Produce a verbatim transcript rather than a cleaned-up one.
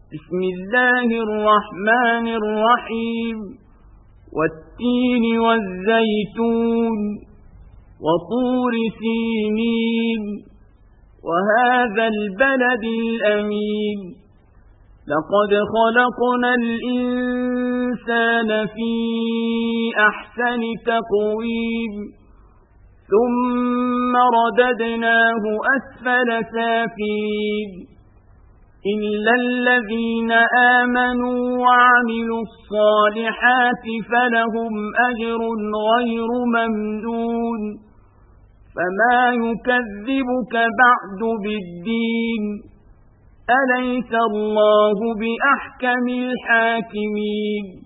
بسم الله الرحمن الرحيم والتين والزيتون وطور سينين وهذا البلد الأمين لقد خلقنا الإنسان في أحسن تقويم ثم رددناه أسفل سافلين إلا الذين آمنوا وعملوا الصالحات فلهم أجر غير ممنون فما يكذبك بعد بالدين أليس الله بأحكم الحاكمين